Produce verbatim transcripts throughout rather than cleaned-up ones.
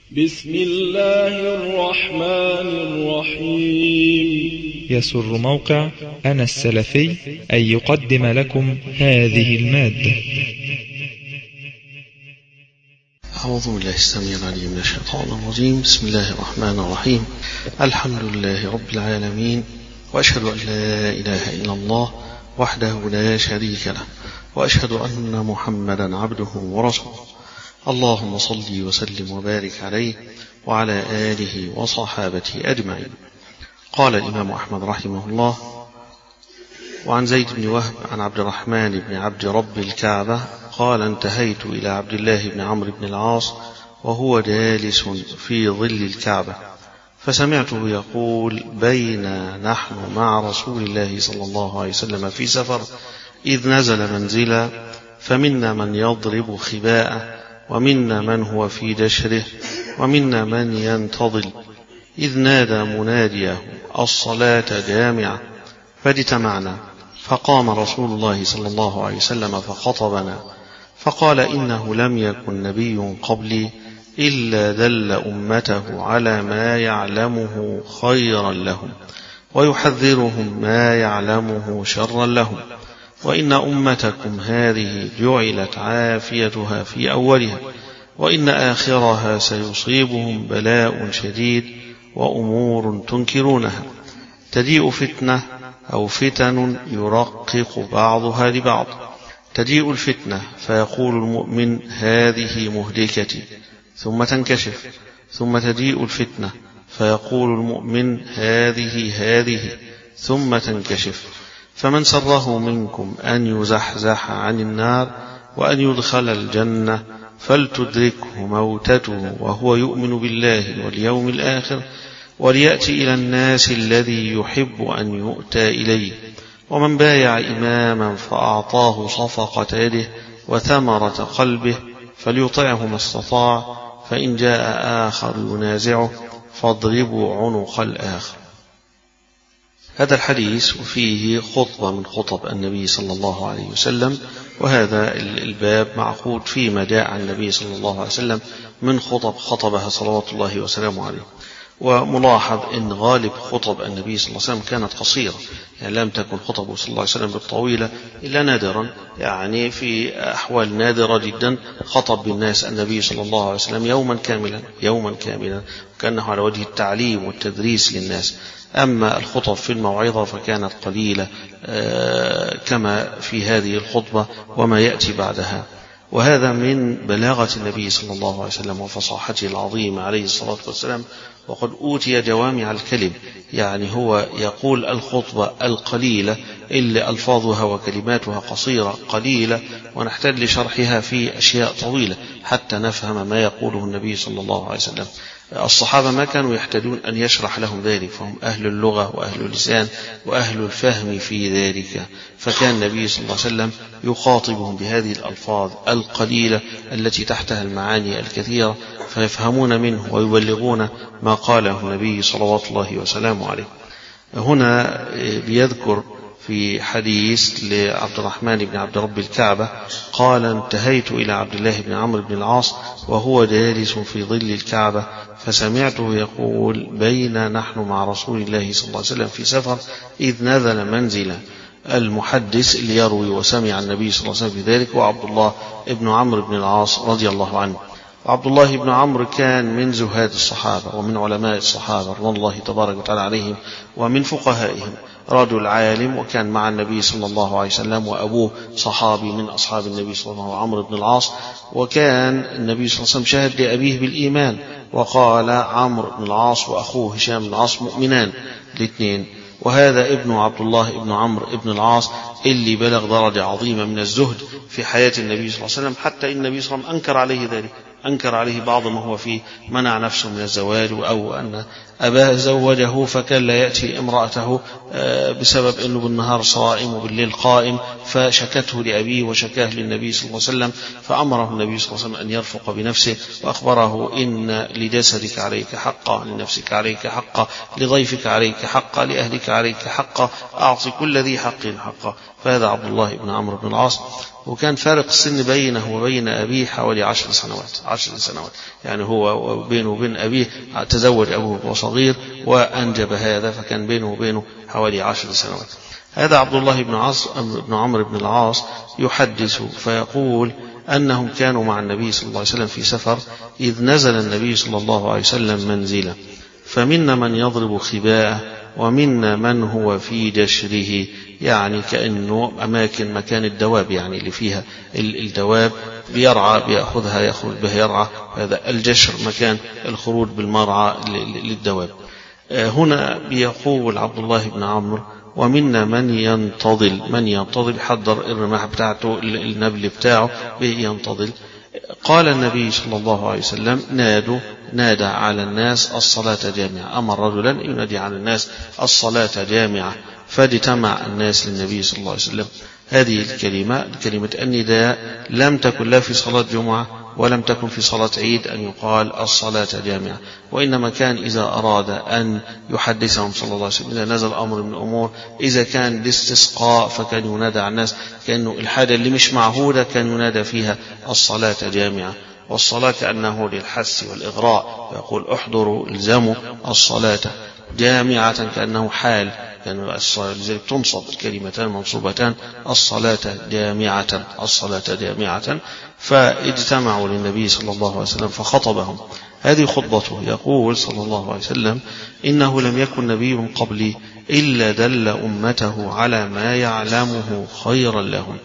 بسم الله الرحمن الرحيم. يسر موقع أنا السلفي أن يقدم لكم هذه المادة. أعوذ بالله السميع العليم من الشيطان الرجيم. بسم الله الرحمن الرحيم. الحمد لله رب العالمين، وأشهد أن لا إله إلا الله وحده لا شريك له، وأشهد أن محمدا عبده ورسوله. اللهم صل وسلم وبارك عليه وعلى آله وصحابته أجمعين. قال الإمام أحمد رحمه الله: وعن زيد بن وهب عن عبد الرحمن بن عبد رب الكعبة قال: انتهيت إلى عبد الله بن عمرو بن العاص وهو جالس في ظل الكعبة، فسمعته يقول: بينا نحن مع رسول الله صلى الله عليه وسلم في سفر إذ نزل منزلا، فمنا من يضرب خباءه، ومنا من هو في دشره، ومنا من ينتظل، إذ نادى مناديه: الصلاة جامعة، فاجتمعنا، فقام رسول الله صلى الله عليه وسلم فخطبنا، فقال: إنه لم يكن نبي قبلي إلا دل أمته على ما يعلمه خيرا لهم، ويحذرهم ما يعلمه شرا لهم، وإن أمتكم هذه جعلت عافيتها في أولها، وإن آخرها سيصيبهم بلاء شديد وأمور تنكرونها، تجيء فتنة أو فتن يرقق بعضها لبعض. تجيء الفتنة فيقول المؤمن: هذه مهلكتي، ثم تنكشف، ثم تجيء الفتنة فيقول المؤمن: هذه هذه، ثم تنكشف. فمن سره منكم أن يزحزح عن النار وأن يدخل الجنة فلتدركه موتته وهو يؤمن بالله واليوم الآخر، وليأتي إلى الناس الذي يحب أن يؤتى إليه. ومن بايع إماما فأعطاه صفقة يده وثمرة قلبه فليطعه ما استطاع، فإن جاء آخر ينازعه فاضربوا عنق الآخر. هذا الحديث وفيه خطبة من خطب النبي صلى الله عليه وسلم، وهذا الباب معقود فيما جاء عن النبي صلى الله عليه وسلم من خطب خطبها صلوات الله وسلامه عليه. وملاحظ أن غالب خطب النبي صلى الله عليه وسلم كانت قصيرة، يعني لم تكن خطبه صلى الله عليه وسلم بالطويلة إلا نادرا، يعني في أحوال نادرة جدا خطب بالناس النبي صلى الله عليه وسلم يوما كاملا يوما كاملا كأنه على وجه التعليم والتدريس للناس. أما الخطب في الموعظة فكانت قليلة كما في هذه الخطبة وما يأتي بعدها. وهذا من بلاغة النبي صلى الله عليه وسلم وفصاحته العظيمة عليه الصلاة والسلام، وقد أوتي جوامع الكلم، يعني هو يقول الخطبة القليلة إلا ألفاظها وكلماتها قصيرة قليلة، ونحتاج لشرحها في أشياء طويلة حتى نفهم ما يقوله النبي صلى الله عليه وسلم. الصحابة ما كانوا يحتاجون أن يشرح لهم ذلك، فهم أهل اللغة وأهل اللسان وأهل الفهم في ذلك، فكان النبي صلى الله عليه وسلم يخاطبهم بهذه الألفاظ القليلة التي تحتها المعاني الكثيرة، فيفهمون منه ويبلغون ما قاله النبي صلوات الله وسلامه عليه. هنا بيذكر في حديث لعبد الرحمن بن عبد رب الكعبة قال: انتهيت إلى عبد الله بن عمرو بن العاص وهو جالس في ظل الكعبة، فسمعته يقول: بينا نحن مع رسول الله صلى الله عليه وسلم في سفر إذ نزل منزلا. المحدث اللي يروي وسمع النبي صلى الله عليه وسلم في ذلك وعبد الله بن عمرو بن العاص رضي الله عنه. عبد الله بن عمرو كان من زهاد الصحابة ومن علماء الصحابة رضي الله تبارك وتعالى عليهم ومن فقهائهم، رجل عالم وكان مع النبي صلى الله عليه وسلم، وأبوه صحابي من أصحاب النبي صلى الله عليه وسلم عمرو بن العاص، وكان النبي صلى الله عليه وسلم شهد لأبيه بالإيمان وقال: عمرو بن العاص وأخوه هشام بن العاص مؤمنان الاثنين. وهذا ابن عبد الله ابن عمرو ابن العاص اللي بلغ درجة عظيمة من الزهد في حياة النبي صلى الله عليه وسلم، حتى إن النبي صلى الله عليه وسلم أنكر عليه ذلك، أنكر عليه بعض ما هو فيه، منع نفسه من الزواج، أو أن أباه زوجه فكان لا يأتي امرأته بسبب أنه بالنهار صائم وبالليل قائم، فشكته لأبيه وشكاه للنبي صلى الله عليه وسلم، فأمره النبي صلى الله عليه وسلم أن يرفق بنفسه، وأخبره: إن لجسدك عليك حقا، لنفسك عليك حقا، لضيفك عليك حقا، لأهلك عليك حقا، أعطي كل ذي حق حقا. فهذا عبد الله بن عمرو بن العاص وكان فارق السن بينه وبين أبيه حوالي عشر سنوات عشر سنوات يعني هو بينه وبين أبيه تزوج أبوه وهو صغير وأنجب هذا، فكان بينه وبينه حوالي عشر سنوات. هذا عبد الله بن عاص بن عمرو بن العاص يحدث فيقول أنهم كانوا مع النبي صلى الله عليه وسلم في سفر، إذ نزل النبي صلى الله عليه وسلم منزلا، فمنا من يضرب خباءه ومنا من هو في جشره، يعني كأنه أماكن مكان الدواب يعني اللي فيها الدواب بيرعى بيأخذها يخرج بها يرعى، هذا الجشر مكان الخروج بالمرعى للدواب. هنا بيقول عبد الله بن عمرو ومنا من ينتظل، من ينتظل حضر الرماح بتاعته النبل بتاعه ينتظل. قال النبي صلى الله عليه وسلم نادوا نادى على الناس الصلاة جامعة، أمر رجلا ينادي على الناس الصلاة جامعة، فاجتمع الناس للنبي صلى الله عليه وسلم. هذه الكلمة كلمة النداء لم تكن لا في صلاة جمعة ولم تكن في صلاة عيد أن يقال الصلاة جامعة، وإنما كان إذا أراد أن يحدثهم صلى الله عليه وسلم إذا نزل أمر من الأمور، إذا كان الاستسقاء فكان ينادى على الناس، كأنه الحاجة اللي مش معهودة كان ينادى فيها الصلاة جامعة. والصلاة كأنه للحث والإغراء، يقول احضروا الزموا الصلاة جامعة كأنه حال، لأن لذلك تنصب الكلمتان منصوبتان الصلاة جامعة الصلاة جامعة. فاجتمعوا للنبي صلى الله عليه وسلم فخطبهم. هذه خطبته، يقول صلى الله عليه وسلم إنه لم يكن نبي قبلي إلا دل أمته على ما يعلمه خيرا لهم،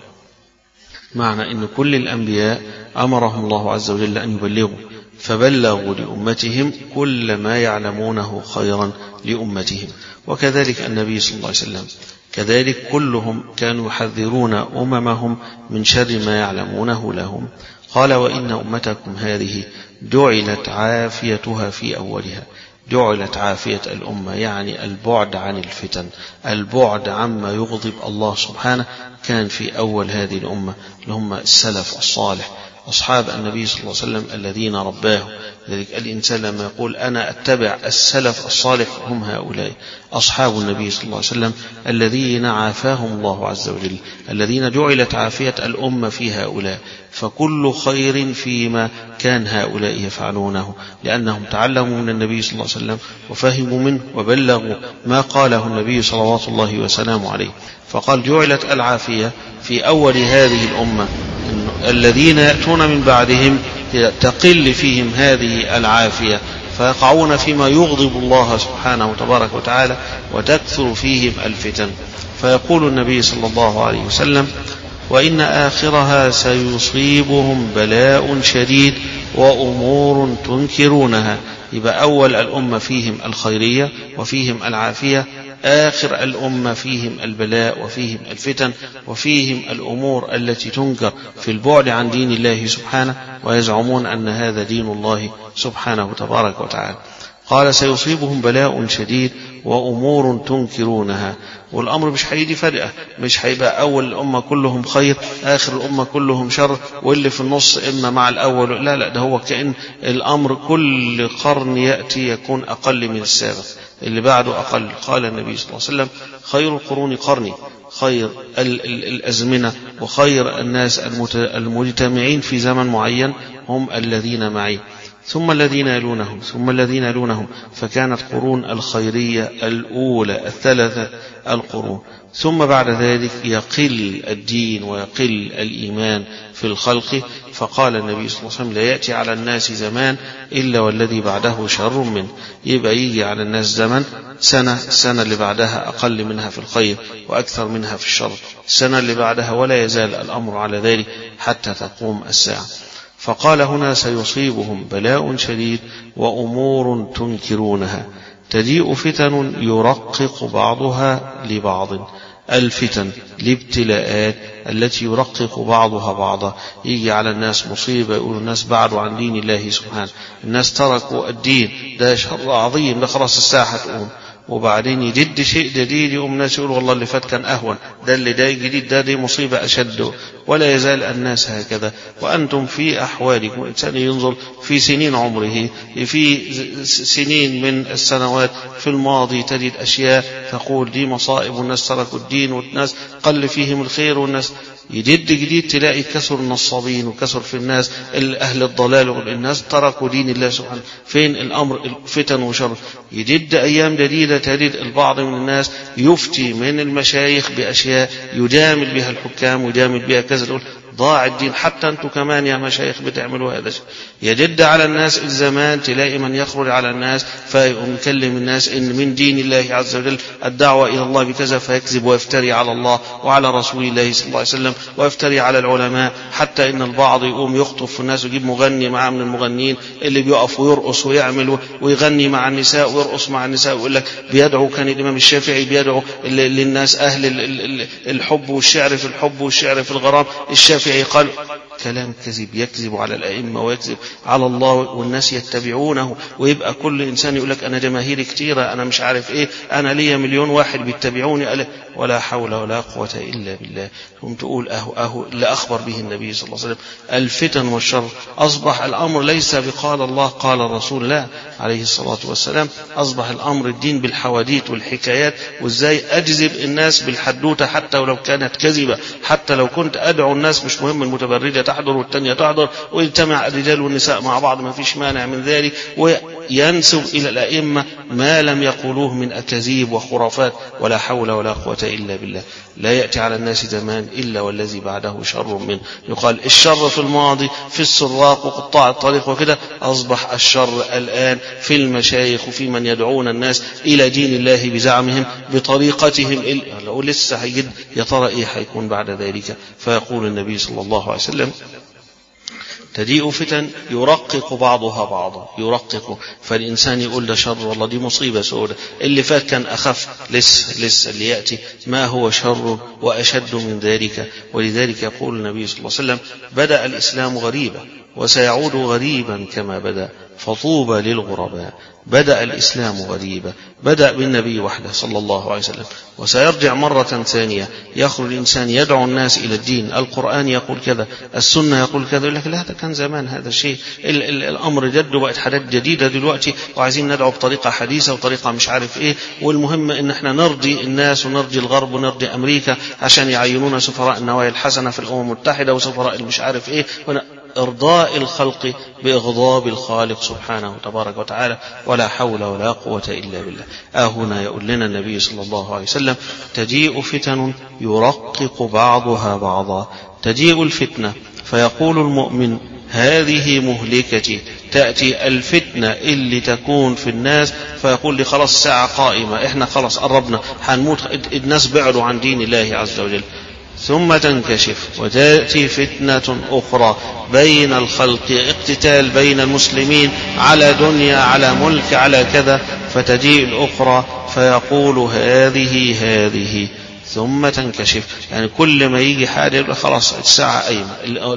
معنى أن كل الأنبياء أمرهم الله عز وجل أن يبلغوا، فبلغوا لأمتهم كل ما يعلمونه خيرا لأمتهم. وكذلك النبي صلى الله عليه وسلم كذلك كلهم كانوا يحذرون أممهم من شر ما يعلمونه لهم. قال وإن أمتكم هذه جعلت عافيتها في أولها، جعلت عافية الأمة يعني البعد عن الفتن، البعد عما يغضب الله سبحانه، كان في أول هذه الأمة اللي هم السلف الصالح أصحاب النبي صلى الله عليه وسلم الذين رباه. ذلك الإنسان لما يقول أنا أتبع السلف الصالح هم هؤلاء أصحاب النبي صلى الله عليه وسلم الذين عافاهم الله عز وجل، الذين جعلت عافية الأمة في هؤلاء، فكل خير فيما كان هؤلاء يفعلونه، لأنهم تعلموا من النبي صلى الله عليه وسلم وفهموا منه وبلغوا ما قاله النبي صلوات الله وسلامه عليه. فقال جعلت العافية في أول هذه الأمة، الذين يأتون من بعدهم تقل فيهم هذه العافية فيقعون فيما يغضب الله سبحانه وتبارك وتعالى وتكثر فيهم الفتن. فيقول النبي صلى الله عليه وسلم وإن آخرها سيصيبهم بلاء شديد وأمور تنكرونها. يبقى أول الأمة فيهم الخيرية وفيهم العافية، آخر الأمة فيهم البلاء وفيهم الفتن وفيهم الأمور التي تنكر في البعد عن دين الله سبحانه، ويزعمون أن هذا دين الله سبحانه تبارك وتعالى. قال سيصيبهم بلاء شديد وأمور تنكرونها. والأمر مش هيجي فجأة، مش هيبقى أول الأمة كلهم خير آخر الأمة كلهم شر واللي في النص إما مع الأول، لا لا، ده هو كأن الأمر كل قرن يأتي يكون أقل من السابق، اللي بعده أقل. قال النبي صلى الله عليه وسلم خير القرون قرني، خير الأزمنة وخير الناس المجتمعين في زمن معين هم الذين معي، ثم الذين يلونهم ثم الذين يلونهم، فكانت قرون الخيرية الأولى الثلاثة القرون. ثم بعد ذلك يقل الدين ويقل الإيمان في الخلق. فقال النبي صلى الله عليه وسلم لا يأتي على الناس زمان إلا والذي بعده شر منه. يبقى يجي على الناس زمن سنة، السنة اللي بعدها أقل منها في الخير وأكثر منها في الشر، السنة اللي بعدها، ولا يزال الأمر على ذلك حتى تقوم الساعة. فقال هنا سيصيبهم بلاء شديد وأمور تنكرونها. تجيء فتن يرقق بعضها لبعض، الفتن الابتلاءات التي يرقق بعضها بعضا. يجي على الناس مصيبة يقول الناس بعدوا عن دين الله سبحانه، الناس تركوا الدين، ده شر عظيم، ده خلاص الساعة تقوم. وبعدين يجد شيء جديد يقوم الناس يقول والله اللي فات كان أهون، ده اللي ده جديد، ده دي مصيبة أشد. ولا يزال الناس هكذا. وأنتم في أحوالكم، الإنسان ينظر في سنين عمره، في سنين من السنوات في الماضي تجد أشياء تقول دي مصائب، والناس تركوا الدين، والناس قل فيهم الخير، والناس يجد جديد تلاقي كثر النصابين وكثر في الناس أهل الضلال، والناس تركوا دين الله سبحانه. فين الأمر؟ فتن وشر. يجد أيام جديدة تجد البعض من الناس يفتي من المشايخ بأشياء يجامل بها الحكام ويجامل بها كذا، تقول ضاع الدين. حتى أنتم كمان يا مشايخ بتعملوا هذا الشيء. يجد على الناس الزمان تلاقي من يخرج على الناس فيكلم الناس إن من دين الله عز وجل الدعوة إلى الله بكذا، فيكذب ويفتري على الله وعلى رسول الله صلى الله عليه وسلم ويفتري على العلماء. حتى إن البعض يقوم يخطب في الناس ويجيب مغني معاه من المغنيين اللي بيقف ويرقص ويعمل ويغني مع النساء ويرقص مع النساء، ويقول لك بيدعو، كان الإمام الشافعي بيدعو للناس أهل الحب والشعر في الحب والشعر في الغرام. الشافعي قال كلام كذب، يكذب على الأئمة ويكذب على الله، والناس يتبعونه. ويبقى كل إنسان يقول لك أنا جماهيري كتيرة، أنا مش عارف إيه، أنا ليا مليون واحد بيتبعوني، ولا حول ولا قوة إلا بالله. ثم تقول أهو أهو اللي أخبر به النبي صلى الله عليه وسلم الفتن والشر. أصبح الأمر ليس بقال الله قال الرسول، لا عليه الصلاة والسلام. أصبح الأمر الدين بالحواديت والحكايات، وإزاي أجذب الناس بالحدوتة حتى ولو كانت كذبة. حتى لو كنت أدعو الناس، مش مهم المتبرجة تحضر والتانية تحضر، ويجتمع الرجال والنساء مع بعض، ما فيش مانع من ذلك، وينسب إلى الأئمة ما لم يقولوه من أكاذيب وخرافات. ولا حول ولا قوة إلا بالله. لا يأتي على الناس زمان إلا والذي بعده شر منه. يقال الشر في الماضي في السراق وقطاع الطريق وكده، أصبح الشر الآن في المشايخ وفي من يدعون الناس إلى دين الله بزعمهم بطريقتهم. لو لسه هيجد يا ترى إيه هيكون بعد ذلك. فيقول النبي صلى الله عليه وسلم تجيء فتن يرقق بعضها بعضا، يرقق. فالإنسان يقول ده شر، والله دي مصيبة سودة، اللي فات كان أخف، لسه لسه اللي يأتي ما هو شر وأشد من ذلك. ولذلك يقول النبي صلى الله عليه وسلم بدأ الإسلام غريبا وسيعود غريبا كما بدأ، فطوبى للغرباء. بدأ الإسلام غريبا، بدأ بالنبي وحده صلى الله عليه وسلم، وسيرجع مرة ثانية. يخرج الإنسان يدعو الناس إلى الدين، القرآن يقول كذا، السنة يقول كذا، يقول لك لا هذا كان زمان، هذا الشيء الأمر جد وبقت حاجات جديدة دلوقتي، وعايزين ندعو بطريقة حديثة وطريقة مش عارف إيه. والمهم إن احنا نرضي الناس ونرضي الغرب ونرضي أمريكا عشان يعينونا سفراء النوايا الحسنة في الأمم المتحدة وسفراء المش عارف إيه. إرضاء الخلق بإغضاب الخالق سبحانه تبارك وتعالى. ولا حول ولا قوة إلا بالله. هنا يقول لنا النبي صلى الله عليه وسلم تجيء فتن يرقق بعضها بعضا. تجيء الفتنة فيقول المؤمن هذه مهلكتي. تأتي الفتنة اللي تكون في الناس فيقول لي خلاص ساعة قائمة، احنا خلاص قربنا هنموت، الناس بعدوا عن دين الله عز وجل. ثم تنكشف وتأتي فتنة أخرى بين الخلق، اقتتال بين المسلمين على دنيا على ملك على كذا. فتجيء الأخرى فيقول هذه هذه ثم تنكشف. يعني كل ما يجي حاجة خلاص الساعة أيمة،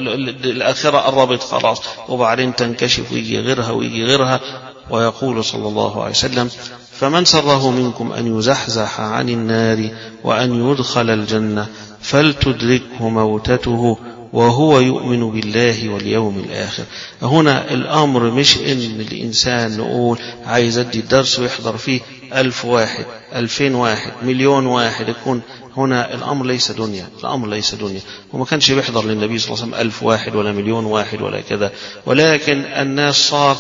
الآخرة قربت خلاص، وبعدين تنكشف ويجي غيرها ويجي غيرها. ويقول صلى الله عليه وسلم فمن سره منكم أن يزحزح عن النار وأن يدخل الجنة فلتدركه موتته وهو يؤمن بالله واليوم الآخر. هنا الأمر مش إن الإنسان نقول عايز أدي الدرس ويحضر فيه ألف واحد ألفين واحد مليون واحد يكون. هنا الأمر ليس دنيا، الأمر ليس دنيا. وما كانش بيحضر للنبي صلى الله عليه وسلم ألف واحد ولا مليون واحد ولا كذا، ولكن الناس صار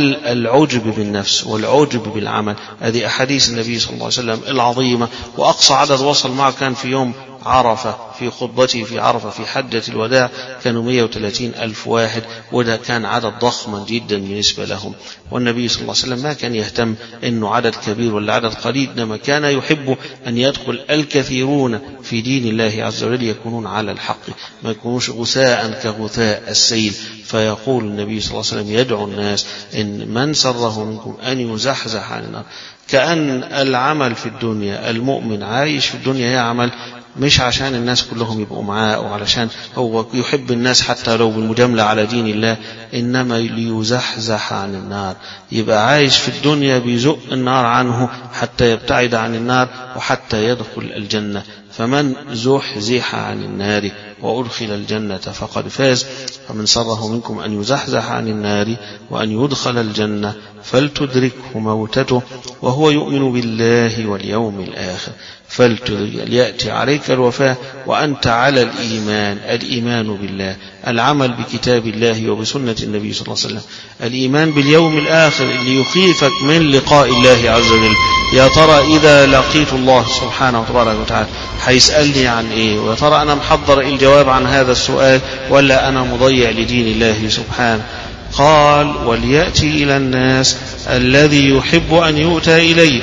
العجب بالنفس والعجب بالعمل. هذه أحاديث النبي صلى الله عليه وسلم العظيمة. وأقصى عدد وصل معه كان في يوم عرفة، في خطبته في عرفة في حجة الوداع كانوا مئة وثلاثين ألف واحد، وده كان عدد ضخما جدا بالنسبة لهم. والنبي صلى الله عليه وسلم ما كان يهتم أنه عدد كبير ولا عدد قليل، إنما كان يحب أن يدخل الكثيرون في دين الله عز وجل يكونون على الحق، ما يكونوش غثاء كغثاء السيل. فيقول النبي صلى الله عليه وسلم يدعو الناس إن من سره منكم أن يزحزح عن النار. كأن العمل في الدنيا، المؤمن عايش في الدنيا يعمل مش عشان الناس كلهم يبقوا معاه وعلشان هو يحب الناس حتى لو بالمجاملة على دين الله، إنما ليزحزح عن النار، يبقى عايش في الدنيا بيزق النار عنه حتى يبتعد عن النار وحتى يدخل الجنة. فمن زحزح عن النار وأدخل الجنة فقد فاز. فمن سره منكم أن يزحزح عن النار وأن يدخل الجنة فلتدركه موتته وهو يؤمن بالله واليوم الآخر، فليأتي عليك الوفاة وأنت على الإيمان، الإيمان بالله، العمل بكتاب الله وبسنة النبي صلى الله عليه وسلم، الإيمان باليوم الآخر اللي يخيفك من لقاء الله عز وجل. يا ترى إذا لقيت الله سبحانه وتبارك وتعالى هيسألني عن إيه؟ ويا ترى أنا محضر الجواب عن هذا السؤال ولا أنا مضيع لدين الله سبحانه؟ قال وليأتي إلى الناس الذي يحب أن يؤتى إليه.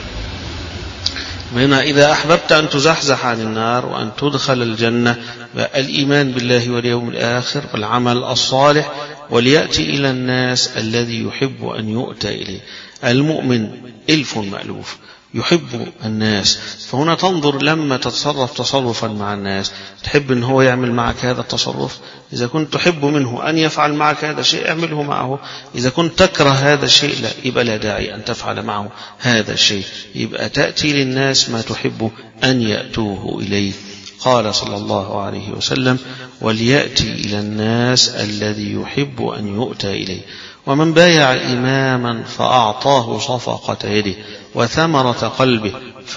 من إذا أحببت أن تزحزح عن النار وأن تدخل الجنة الإيمان بالله واليوم الآخر والعمل الصالح. وليأتي إلى الناس الذي يحب أن يؤتى إليه. المؤمن ألف مألوف يحب الناس، فهنا تنظر لما تتصرف تصرفا مع الناس تحب أن هو يعمل معك هذا التصرف. إذا كنت تحب منه أن يفعل معك هذا الشيء اعمله معه. إذا كنت تكره هذا الشيء لا يبقى لا داعي أن تفعل معه هذا الشيء. يبقى تأتي للناس ما تحب أن يأتوه إليه. قال صلى الله عليه وسلم وليأتي إلى الناس الذي يحب أن يؤتى إليه. ومن بايع إماما فأعطاه صفقة يده وثمرة قلبه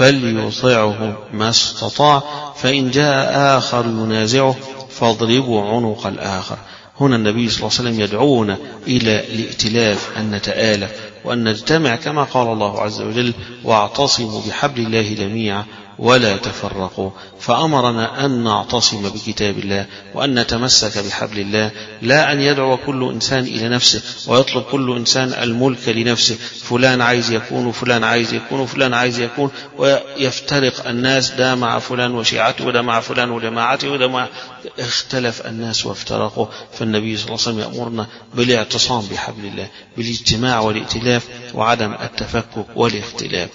فليطعه ما استطاع، فإن جاء آخر ينازعه فاضربوا عنق الآخر. هنا النبي صلى الله عليه وسلم يدعونا إلى الائتلاف، أن نتآلف وأن نجتمع كما قال الله عز وجل واعتصموا بحبل الله جميعا ولا تفرقوا. فأمرنا أن نعتصم بكتاب الله وأن نتمسك بحبل الله، لا أن يدعو كل إنسان إلى نفسه ويطلب كل إنسان الملك لنفسه، فلان عايز يكون وفلان عايز يكون وفلان عايز يكون، ويفترق الناس، ده مع فلان وشيعته وده مع فلان وجماعته وده مع، اختلف الناس وافترقوا. فالنبي صلى الله عليه وسلم يأمرنا بالاعتصام بحبل الله، بالاجتماع والائتلاف وعدم التفكك والاختلاف.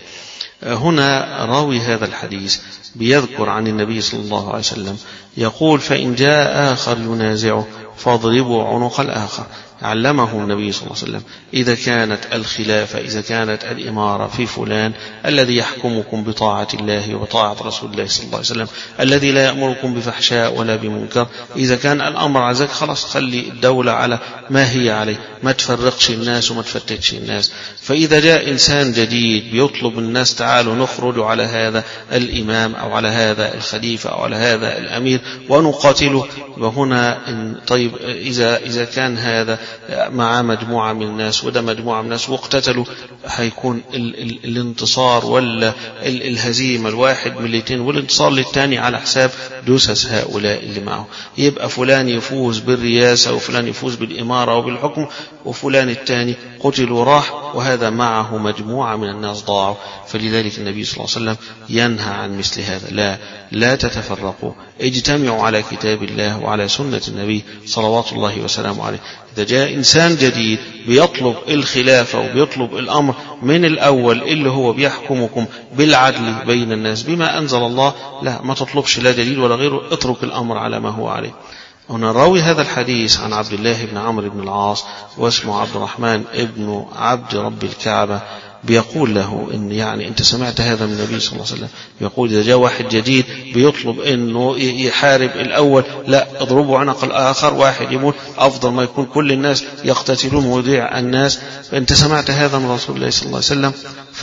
هنا راوي هذا الحديث بيذكر عن النبي صلى الله عليه وسلم يقول فإن جاء آخر ينازعه فاضربوا عنق الآخر. علمه النبي صلى الله عليه وسلم إذا كانت الخلافة، إذا كانت الإمارة في فلان الذي يحكمكم بطاعة الله وبطاعة رسول الله صلى الله عليه وسلم، الذي لا يأمركم بفحشاء ولا بمنكر، إذا كان الأمر عزك خلاص خلي الدولة على ما هي عليه، ما تفرقش الناس وما تفتتش الناس. فإذا جاء إنسان جديد بيطلب الناس تعالوا نخرج على هذا الإمام أو على هذا الخليفة أو على هذا الأمير ونقاتله، وهنا طيب إذا إذا كان هذا مع مجموعة من الناس وده مجموعة من الناس واقتتلوا، هيكون ال ال الانتصار ولا ال الهزيمة الواحد من الاثنين والانتصار للثاني على حساب دوسس هؤلاء اللي معه. يبقى فلان يفوز بالرئاسة وفلان يفوز بالإمارة وبالحكم وفلان الثاني قتل وراح، وهذا معه مجموعة من الناس ضاعوا. فلذلك النبي صلى الله عليه وسلم ينهى عن مثل هذا. لا لا تتفرقوا، اجتمعوا على كتاب الله وعلى سنة النبي صلوات الله وسلامه عليه. إذا جاء إنسان جديد بيطلب الخلافة وبيطلب الأمر من الأول اللي هو بيحكمكم بالعدل بين الناس بما أنزل الله، لا ما تطلبش لا دليل ولا غيره، اترك الأمر على ما هو عليه. هنا راوي هذا الحديث عن عبد الله بن عمرو بن العاص واسمه عبد الرحمن ابن عبد رب الكعبة، بيقول له إن يعني أنت سمعت هذا من النبي صلى الله عليه وسلم يقول إذا جاء واحد جديد بيطلب إنه يحارب الأول، لا اضربوا عنق الآخر، واحد يموت أفضل ما يكون كل الناس يقتتلون ويضيع الناس. فأنت سمعت هذا من رسول الله صلى الله عليه وسلم؟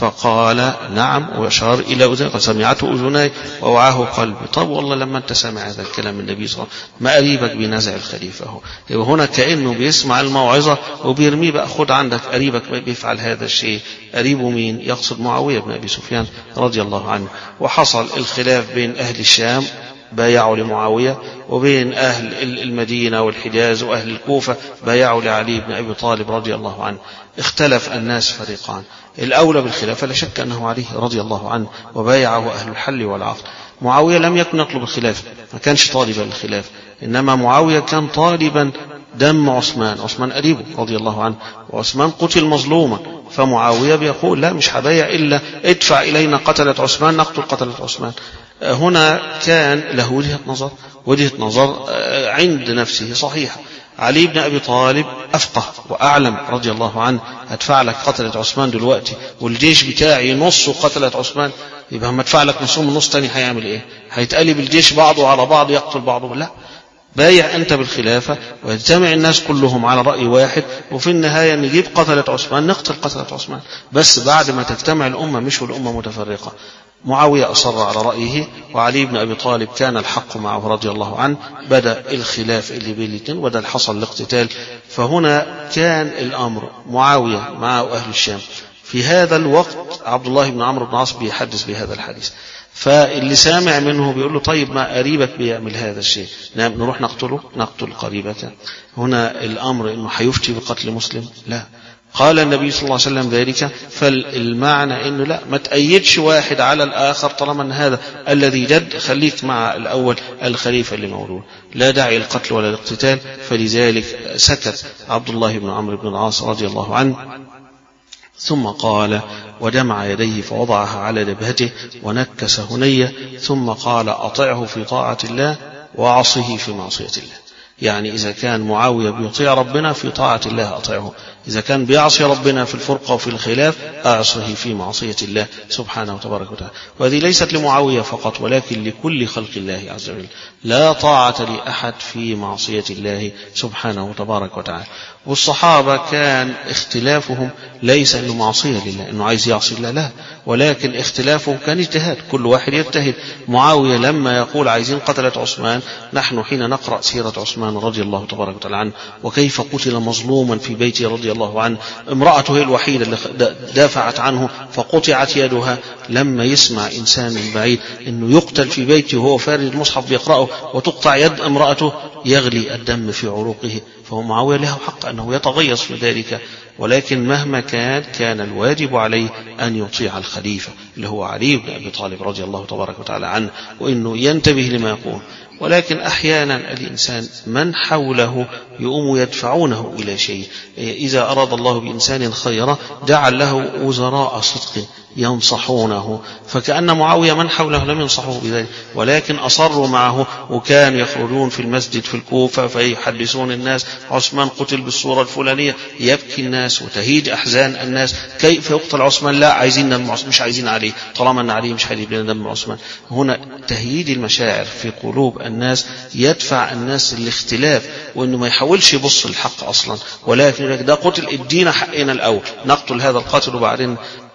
فقال نعم، وأشار إلى أذنه، سمعته أذناي ووعاه قلبي. طب والله لما أنت سمع هذا الكلام من النبي صلى الله عليه وسلم ما قريبك بنزع الخليفة؟ هو يبقى هنا كأنه بيسمع الموعظة وبيرميه بقى، خد عندك قريبك بيفعل هذا الشيء. قريبه مين؟ يقصد معاوية بن أبي سفيان رضي الله عنه. وحصل الخلاف بين أهل الشام بايعوا لمعاوية، وبين أهل المدينة والحجاز وأهل الكوفة بايعوا لعلي بن أبي طالب رضي الله عنه. اختلف الناس فريقان، الأولى بالخلافة لا شك أنه علي رضي الله عنه وبايعه أهل الحل والعقد. معاوية لم يكن يطلب الخلافة، ما كانش طالبا للخلافة، إنما معاوية كان طالبا دم عثمان، عثمان قريبه رضي الله عنه، وعثمان قتل مظلوما. فمعاوية بيقول لا مش هبايع إلا ادفع إلينا قتلة عثمان نقتل قتلة عثمان. هنا كان له وجهة نظر وجهة نظر عند نفسه صحيحة. علي بن أبي طالب أفقه وأعلم رضي الله عنه، هدفع لك قتلة عثمان دلوقتي والجيش بتاعي نص قتلة عثمان، يبقى هم هدفع لك نصهم النص تاني هيعمل ايه؟ هيتقلب الجيش بعضه على بعض يقتل بعضه؟ لا، بايع أنت بالخلافة ويجتمع الناس كلهم على رأي واحد، وفي النهاية نجيب قتلة عثمان نقتل قتلة عثمان، بس بعد ما تجتمع الأمة مش والأمة متفرقة. معاوية أصر على رأيه، وعلي بن أبي طالب كان الحق معه رضي الله عنه، بدأ الخلاف اللي بين الاثنين وبدأ حصل الاقتتال. فهنا كان الأمر معاوية مع أهل الشام. في هذا الوقت عبد الله بن عمرو بن العاص بيحدث بهذا الحديث، فاللي سامع منه بيقول له طيب ما قريبك بيعمل هذا الشيء، نروح نقتله؟ نقتل قريبك؟ هنا الأمر إنه حيفتي بقتل مسلم؟ لا. قال النبي صلى الله عليه وسلم ذلك، فالمعنى إنه لا، ما تأيدش واحد على الآخر طالما أن هذا الذي جد، خليك مع الأول الخليفة اللي مولود، لا داعي القتل ولا الاقتتال. فلذلك سكت عبد الله بن عمرو بن العاص رضي الله عنه، ثم قال ودمع يديه فوضعها على جبهته ونكس هنية، ثم قال أطعه في طاعة الله وعصه في معصية الله. يعني إذا كان معاوية بيطيع ربنا في طاعة الله أطيعه، إذا كان بيعصي ربنا في الفرقة وفي الخلاف أعصه في معصية الله سبحانه وتبارك وتعالى. وهذه ليست لمعاوية فقط ولكن لكل خلق الله عز وجل، لا طاعة لأحد في معصية الله سبحانه وتبارك وتعالى. والصحابة كان اختلافهم ليس أنه معصية لله، أنه عايز يعصي الله، لا، ولكن اختلافهم كان اجتهاد، كل واحد يجتهد. معاوية لما يقول عايزين قتلة عثمان، نحن حين نقرأ سيرة عثمان رضي الله تبارك وتعالى عنه وكيف قتل مظلوما في بيته رضي الله عنه، امرأته هي الوحيدة اللي دافعت عنه فقطعت يدها، لما يسمع إنسان من بعيد أنه يقتل في بيته وهو فارد المصحف بيقرأه وتقطع يد امرأته يغلي الدم في عروقه، فهو معاوية له حق أنه يتغيظ في ذلك. ولكن مهما كان كان الواجب عليه أن يطيع الخليفة اللي هو علي بن أبي طالب رضي الله تبارك وتعالى عنه، وإنه ينتبه لما يقول. ولكن أحيانا الإنسان من حوله يؤم يدفعونه إلى شيء، إذا أراد الله بإنسان خيرا جعل له وزراء صدق ينصحونه، فكأن معاوية من حوله لم ينصحوه بذلك، ولكن أصروا معه، وكان يخرجون في المسجد في الكوفة فيحدثون الناس عثمان قتل بالصورة الفلانية، يبكي الناس وتهيج أحزان الناس، كيف يقتل عثمان؟ لا، عايزين دم عثمان، مش عايزين عليه، طالما أن عليه مش هيجيب لنا دم عثمان. هنا تهيج المشاعر في قلوب الناس يدفع الناس الاختلاف، وإنه ما يحاولش يبص الحق أصلا، ولكن ده قتل ادينا حقنا الأول، نقتل هذا القاتل وبعدين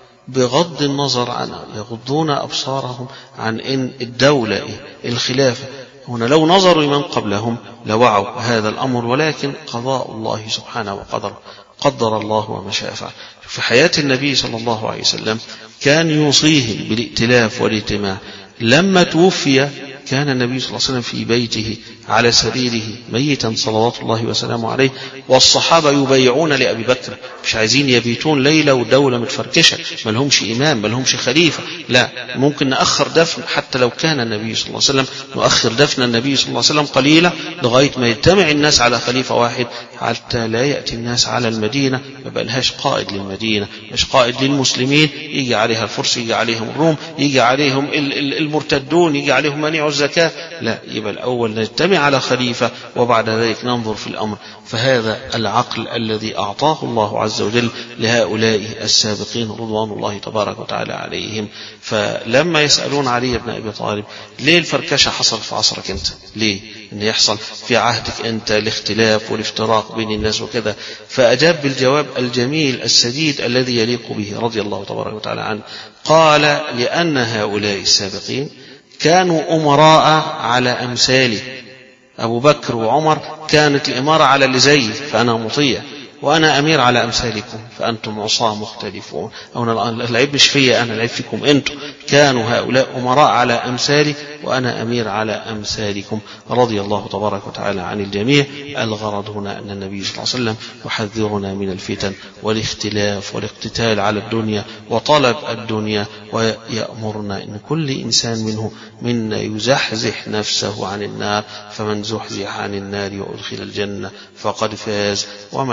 بغض النظر عنه يغضون أبصارهم عن إن الدولة الخلافة. هنا لو نظروا من قبلهم لوعوا هذا الأمر، ولكن قضاء الله سبحانه وقدر قدر الله وما شاء فعل. في حياة النبي صلى الله عليه وسلم كان يوصيهم بالائتلاف والاجتماع. لما توفي كان النبي صلى الله عليه وسلم في بيته على سريره ميتا صلوات الله وسلامه عليه، والصحابة يبايعون لأبي بكر، مش عايزين يبيتون ليلة ودولة متفركشة، ما لهمش إمام ما لهمش خليفة، لا، ممكن نأخر دفن حتى لو كان النبي صلى الله عليه وسلم، نؤخر دفن النبي صلى الله عليه وسلم قليلا لغاية ما يجتمع الناس على خليفة واحد، حتى لا يأتي الناس على المدينة ما بقى لهاش قائد للمدينة، مش قائد للمسلمين، يجي عليها الفرس، يجي عليهم الروم، يجي عليهم المرتدون، يجي عليهم منيع الزكاة، لا، يبقى الأول نجتمع على خليفة وبعد ذلك ننظر في الأمر. فهذا العقل الذي أعطاه الله عز وجل لهؤلاء السابقين رضوان الله تبارك وتعالى عليهم. فلما يسألون علي بن أبي طالب ليه الفركشة حصل في عصرك أنت؟ ليه أن يحصل في عهدك أنت الاختلاف والافتراق بين الناس وكذا؟ فأجاب بالجواب الجميل السديد الذي يليق به رضي الله تبارك وتعالى عنه، قال لأن هؤلاء السابقين كانوا أمراء على أمثالي، أبو بكر وعمر كانت الإمارة على اللي زي، فأنا مطيع، وأنا أمير على أمثالكم فأنتم عصاة مختلفون، أو العيب مش فيا أنا، العيب فيكم أنتم. كانوا هؤلاء أمراء على أمثالي وأنا أمير على أمثالكم رضي الله تبارك وتعالى عن الجميع. الغرض هنا أن النبي صلى الله عليه وسلم يحذرنا من الفتن والاختلاف والاقتتال على الدنيا وطلب الدنيا، ويأمرنا أن كل إنسان منه منا يزحزح نفسه عن النار، فمن زحزح عن النار وأدخل الجنة فقد فاز، وما الحياة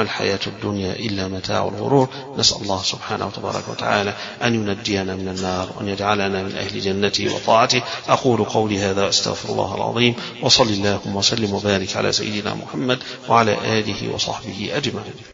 الدنيا إلا متاع الغرور. نسأل الله سبحانه وتبارك وتعالى أن ينجينا من النار وأن يجعلنا من أهل جنته وطاعته. أقول قولي هذا أستغفر الله العظيم، وصل اللهم وسلم وبارك على سيدنا محمد وعلى آله وصحبه أجمعين.